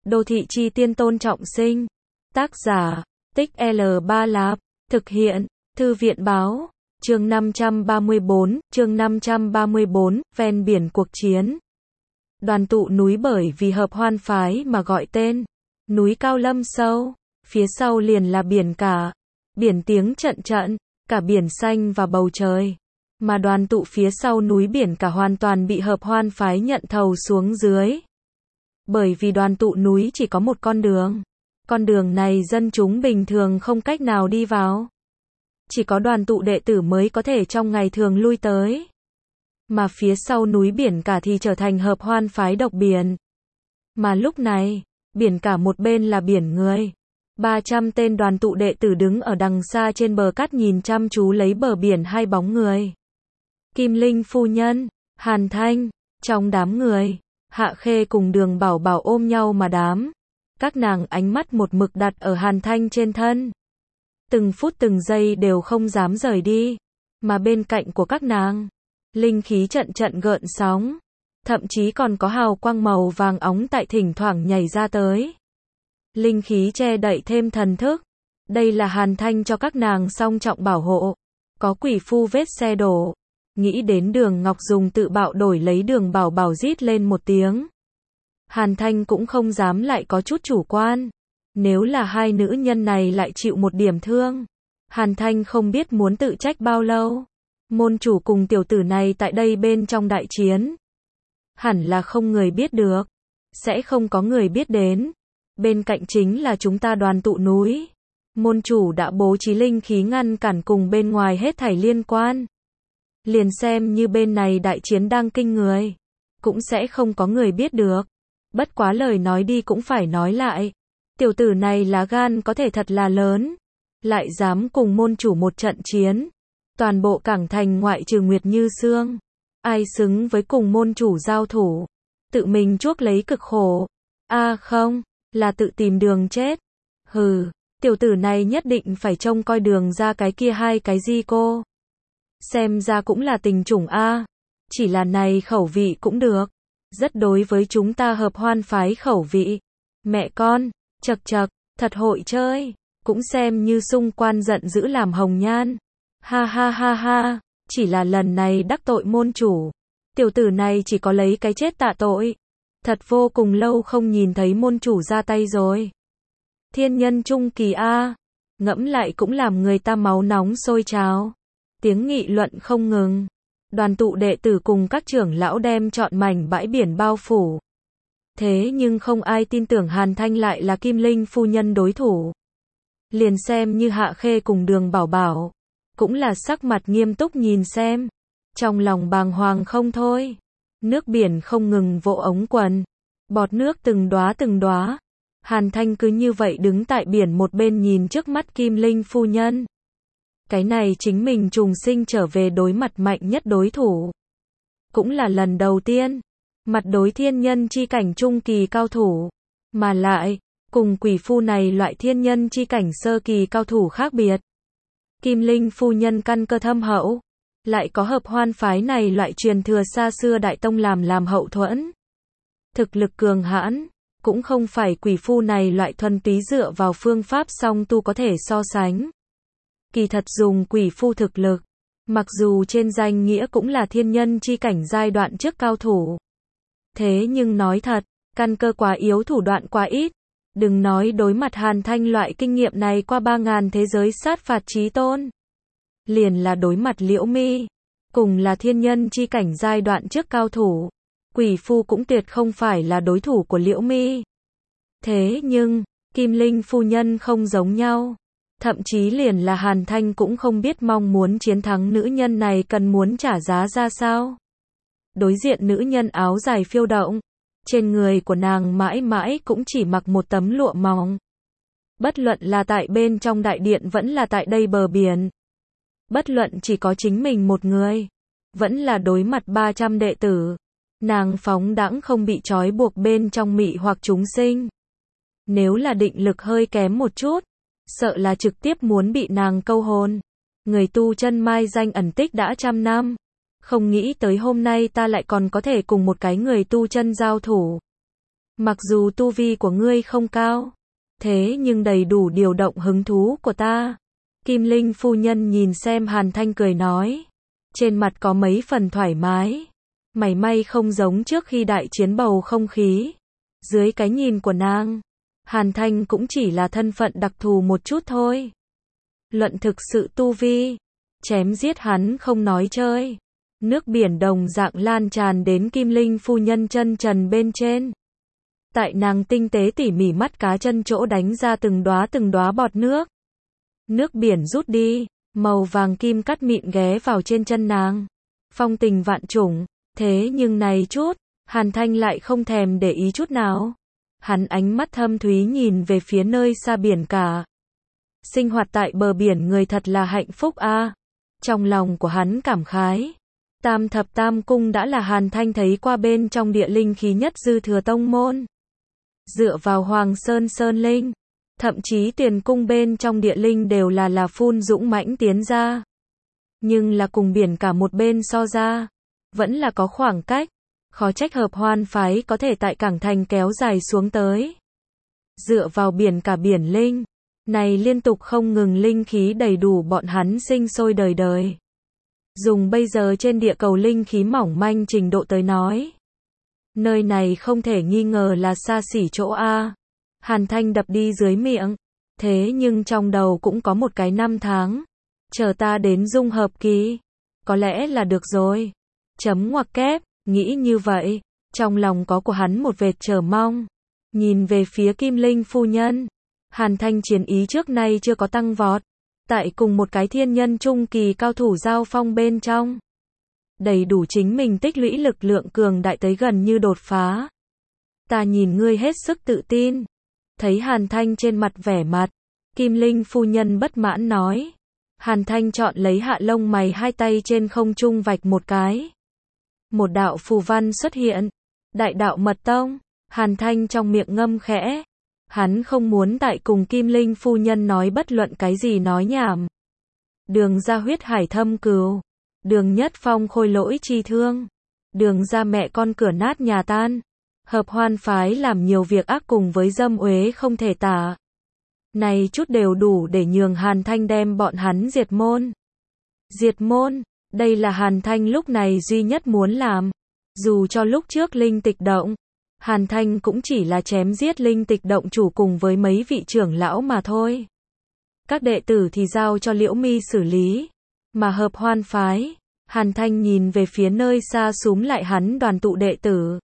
Đô thị chi tiên Tôn Trọng Sinh. Tác giả, Tích L3 Lạp. Thực hiện, Thư viện báo. Chương 534, ven biển cuộc chiến. Đoàn tụ núi bởi vì hợp hoan phái mà gọi tên. Núi cao lâm sâu, phía sau liền là biển cả. Biển tiếng trận trận, cả biển xanh và bầu trời. Mà đoàn tụ phía sau núi biển cả hoàn toàn bị hợp hoan phái nhận thầu xuống dưới. Bởi vì đoàn tụ núi chỉ có một con đường. Con đường này dân chúng bình thường không cách nào đi vào. Chỉ có đoàn tụ đệ tử mới có thể trong ngày thường lui tới. Mà phía sau núi biển cả thì trở thành hợp hoan phái độc biển. Mà lúc này, biển cả một bên là biển người. 300 tên đoàn tụ đệ tử đứng ở đằng xa trên bờ cát nhìn chăm chú lấy bờ biển hai bóng người. Kim Linh phu nhân, Hàn Thanh, trong đám người, Hạ Khê cùng Đường Bảo Bảo ôm nhau mà đám. Các nàng ánh mắt một mực đặt ở Hàn Thanh trên thân. Từng phút từng giây đều không dám rời đi. Mà bên cạnh của các nàng, linh khí trận trận gợn sóng. Thậm chí còn có hào quang màu vàng óng tại thỉnh thoảng nhảy ra tới. Linh khí che đậy thêm thần thức. Đây là Hàn Thanh cho các nàng song trọng bảo hộ. Có quỷ phu vết xe đổ. Nghĩ đến Đường Ngọc dùng tự bạo đổi lấy Đường Bảo Bảo rít lên một tiếng. Hàn Thanh cũng không dám lại có chút chủ quan. Nếu là hai nữ nhân này lại chịu một điểm thương, Hàn Thanh không biết muốn tự trách bao lâu. Môn chủ cùng tiểu tử này tại đây bên trong đại chiến. Hẳn là không người biết được. Sẽ không có người biết đến. Bên cạnh chính là chúng ta đoàn tụ núi. Môn chủ đã bố trí linh khí ngăn cản cùng bên ngoài hết thảy liên quan. Liền xem như bên này đại chiến đang kinh người. Cũng sẽ không có người biết được. Bất quá lời nói đi cũng phải nói lại. Tiểu tử này lá gan có thể thật là lớn. Lại dám cùng môn chủ một trận chiến. Toàn bộ cảng thành ngoại trừ Nguyệt Như Sương. Ai xứng với cùng môn chủ giao thủ. Tự mình chuốc lấy cực khổ. Không, là tự tìm đường chết. Hừ, tiểu tử này nhất định phải trông coi Đường ra cái kia hai cái di cô. Xem ra cũng là tình chủng Chỉ là này khẩu vị cũng được. Rất đối với chúng ta hợp hoan phái khẩu vị. Mẹ con, chật chật, thật hội chơi. Cũng xem như xung quan giận dữ làm hồng nhan. Ha ha ha ha, chỉ là lần này đắc tội môn chủ. Tiểu tử này chỉ có lấy cái chết tạ tội. Thật vô cùng lâu không nhìn thấy môn chủ ra tay rồi. Thiên nhân trung kỳ ngẫm lại cũng làm người ta máu nóng sôi trào. Tiếng nghị luận không ngừng. Đoàn tụ đệ tử cùng các trưởng lão đem trọn mảnh bãi biển bao phủ. Thế nhưng không ai tin tưởng Hàn Thanh lại là Kim Linh phu nhân đối thủ. Liền xem như Hạ Khê cùng Đường Bảo Bảo. Cũng là sắc mặt nghiêm túc nhìn xem. Trong lòng bàng hoàng không thôi. Nước biển không ngừng vỗ ống quần. Bọt nước từng đóa từng đóa. Hàn Thanh cứ như vậy đứng tại biển một bên nhìn trước mắt Kim Linh phu nhân. Cái này chính mình trùng sinh trở về đối mặt mạnh nhất đối thủ. Cũng là lần đầu tiên. Mặt đối thiên nhân chi cảnh trung kỳ cao thủ. Mà lại, cùng quỷ phu này loại thiên nhân chi cảnh sơ kỳ cao thủ khác biệt. Kim Linh phu nhân căn cơ thâm hậu. Lại có hợp hoan phái này loại truyền thừa xa xưa đại tông làm hậu thuẫn. Thực lực cường hãn. Cũng không phải quỷ phu này loại thuần túy dựa vào phương pháp song tu có thể so sánh. Kỳ thật dùng quỷ phu thực lực. Mặc dù trên danh nghĩa cũng là thiên nhân chi cảnh giai đoạn trước cao thủ. Thế nhưng nói thật, căn cơ quá yếu thủ đoạn quá ít. Đừng nói đối mặt Hàn Thanh loại kinh nghiệm này qua 3.000 thế giới sát phạt chí tôn. Liền là đối mặt Liễu Mi. Cùng là thiên nhân chi cảnh giai đoạn trước cao thủ. Quỷ phu cũng tuyệt không phải là đối thủ của Liễu Mi. Thế nhưng, Kim Linh phu nhân không giống nhau. Thậm chí liền là Hàn Thanh cũng không biết mong muốn chiến thắng nữ nhân này cần muốn trả giá ra sao. Đối diện nữ nhân áo dài phiêu động. Trên người của nàng mãi mãi cũng chỉ mặc một tấm lụa mỏng. Bất luận là tại bên trong đại điện vẫn là tại đây bờ biển. Bất luận chỉ có chính mình một người. Vẫn là đối mặt 300 đệ tử. Nàng phóng đãng không bị trói buộc bên trong mị hoặc chúng sinh. Nếu là định lực hơi kém một chút. Sợ là trực tiếp muốn bị nàng câu hồn. Người tu chân mai danh ẩn tích đã 100 năm. Không nghĩ tới hôm nay ta lại còn có thể cùng một cái người tu chân giao thủ. Mặc dù tu vi của ngươi không cao, thế nhưng đầy đủ điều động hứng thú của ta. Kim Linh phu nhân nhìn xem Hàn Thanh cười nói. Trên mặt có mấy phần thoải mái. Mảy may không giống trước khi đại chiến bầu không khí. Dưới cái nhìn của nàng, Hàn Thanh cũng chỉ là thân phận đặc thù một chút thôi. Luận thực sự tu vi, chém giết hắn không nói chơi. Nước biển đồng dạng lan tràn đến Kim Linh phu nhân chân trần bên trên. Tại nàng tinh tế tỉ mỉ mắt cá chân chỗ đánh ra từng đóa bọt nước. Nước biển rút đi, màu vàng kim cắt mịn ghé vào trên chân nàng. Phong tình vạn trùng, thế nhưng này chút, Hàn Thanh lại không thèm để ý chút nào. Hắn ánh mắt thâm thúy nhìn về phía nơi xa biển cả. Sinh hoạt tại bờ biển người thật là hạnh phúc a. Trong lòng của hắn cảm khái. Tam thập tam cung đã là Hàn Thanh thấy qua bên trong địa linh khí nhất dư thừa tông môn. Dựa vào Hoàng Sơn Sơn Linh, thậm chí tiền cung bên trong địa linh đều là phun dũng mãnh tiến ra. Nhưng là cùng biển cả một bên so ra, vẫn là có khoảng cách. Khó trách Hợp Hoan phái có thể tại cảng thành kéo dài xuống tới. Dựa vào biển cả biển linh, này liên tục không ngừng linh khí đầy đủ bọn hắn sinh sôi đời đời. Dùng bây giờ trên địa cầu linh khí mỏng manh trình độ tới nói. Nơi này không thể nghi ngờ là xa xỉ chỗ A. Hàn Thanh đập đi dưới miệng. Thế nhưng trong đầu cũng có một cái năm tháng. Chờ ta đến dung hợp kỳ. Có lẽ là được rồi. Chấm ngoặc kép, nghĩ như vậy. Trong lòng có của hắn một vệt chờ mong. Nhìn về phía Kim Linh phu nhân. Hàn Thanh chiến ý trước nay chưa có tăng vọt. Tại cùng một cái thiên nhân trung kỳ cao thủ giao phong bên trong. Đầy đủ chính mình tích lũy lực lượng cường đại tới gần như đột phá. Ta nhìn ngươi hết sức tự tin. Thấy Hàn Thanh trên mặt vẻ mặt. Kim Linh phu nhân bất mãn nói. Hàn Thanh chọn lấy hạ lông mày hai tay trên không trung vạch một cái. Một đạo phù văn xuất hiện. Đại đạo mật tông. Hàn Thanh trong miệng ngâm khẽ. Hắn không muốn tại cùng Kim Linh phu nhân nói bất luận cái gì nói nhảm. Đường ra huyết hải thâm cừu. Đường nhất phong khôi lỗi chi thương. Đường ra mẹ con cửa nát nhà tan. Hợp Hoan phái làm nhiều việc ác cùng với dâm uế không thể tả. Này chút đều đủ để nhường Hàn Thanh đem bọn hắn diệt môn. Diệt môn, đây là Hàn Thanh lúc này duy nhất muốn làm. Dù cho lúc trước linh tịch động, Hàn Thanh cũng chỉ là chém giết linh tịch động chủ cùng với mấy vị trưởng lão mà thôi. Các đệ tử thì giao cho Liễu Mi xử lý. Mà Hợp Hoan phái, Hàn Thanh nhìn về phía nơi xa xúm lại hắn đoàn tụ đệ tử.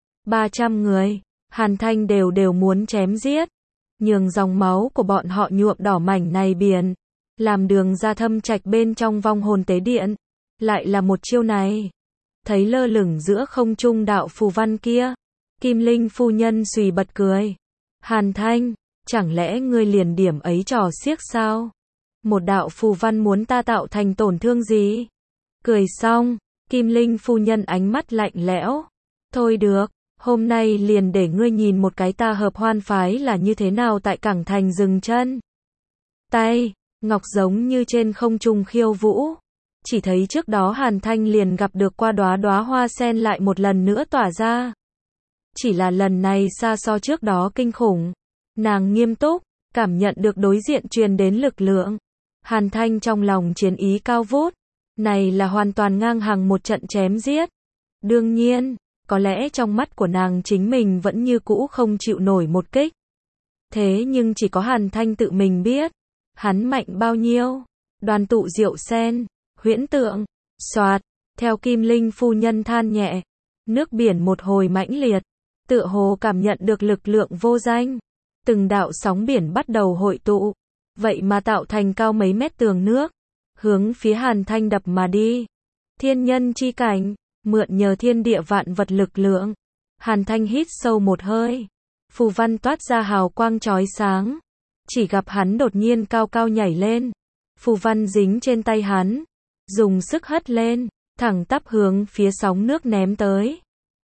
300 người, Hàn Thanh đều muốn chém giết. Nhường dòng máu của bọn họ nhuộm đỏ mảnh này biển. Làm đường ra thâm trạch bên trong vong hồn tế điện. Lại là một chiêu này. Thấy lơ lửng giữa không trung đạo phù văn kia. Kim Linh phu nhân xùy bật cười. Hàn Thanh, chẳng lẽ ngươi liền điểm ấy trò xiếc sao? Một đạo phù văn muốn ta tạo thành tổn thương gì? Cười xong, Kim Linh phu nhân ánh mắt lạnh lẽo. Thôi được, hôm nay liền để ngươi nhìn một cái ta Hợp Hoan phái là như thế nào tại cảng thành dừng chân. Tay, ngọc giống như trên không trung khiêu vũ. Chỉ thấy trước đó Hàn Thanh liền gặp được qua đóa hoa sen lại một lần nữa tỏa ra. Chỉ là lần này xa so trước đó kinh khủng. Nàng nghiêm túc, cảm nhận được đối diện truyền đến lực lượng. Hàn Thanh trong lòng chiến ý cao vút. Này là hoàn toàn ngang hàng một trận chém giết. Đương nhiên, có lẽ trong mắt của nàng chính mình vẫn như cũ không chịu nổi một kích. Thế nhưng chỉ có Hàn Thanh tự mình biết. Hắn mạnh bao nhiêu. Đoàn tụ diệu sen, huyễn tượng, xoạt, theo Kim Linh phu nhân than nhẹ. Nước biển một hồi mãnh liệt. Tựa hồ cảm nhận được lực lượng vô danh. Từng đạo sóng biển bắt đầu hội tụ. Vậy mà tạo thành cao mấy mét tường nước. Hướng phía Hàn Thanh đập mà đi. Thiên nhân chi cảnh. Mượn nhờ thiên địa vạn vật lực lượng. Hàn Thanh hít sâu một hơi. Phù văn toát ra hào quang chói sáng. Chỉ gặp hắn đột nhiên cao cao nhảy lên. Phù văn dính trên tay hắn. Dùng sức hất lên. Thẳng tắp hướng phía sóng nước ném tới.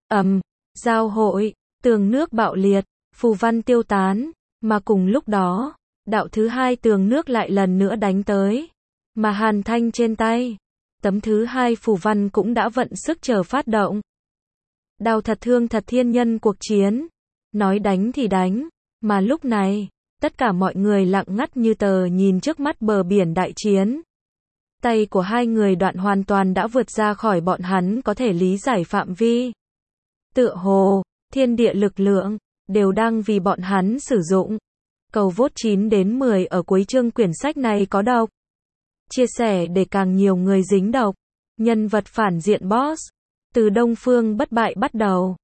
Giao hội. Tường nước bạo liệt. Phù văn tiêu tán. Mà cùng lúc đó, đạo thứ hai tường nước lại lần nữa đánh tới. Mà Hàn Thanh trên tay, tấm thứ hai phù văn cũng đã vận sức chờ phát động. Đau thật thương thật thiên nhân cuộc chiến. Nói đánh thì đánh, mà lúc này, tất cả mọi người lặng ngắt như tờ nhìn trước mắt bờ biển đại chiến. Tay của hai người Đoạn hoàn toàn đã vượt ra khỏi bọn hắn có thể lý giải phạm vi. Tựa hồ, thiên địa lực lượng, đều đang vì bọn hắn sử dụng. Cầu vote 9 đến 10 ở cuối chương quyển sách này có độc. Chia sẻ để càng nhiều người dính độc. Nhân vật phản diện boss. Từ Đông Phương bất bại bắt đầu.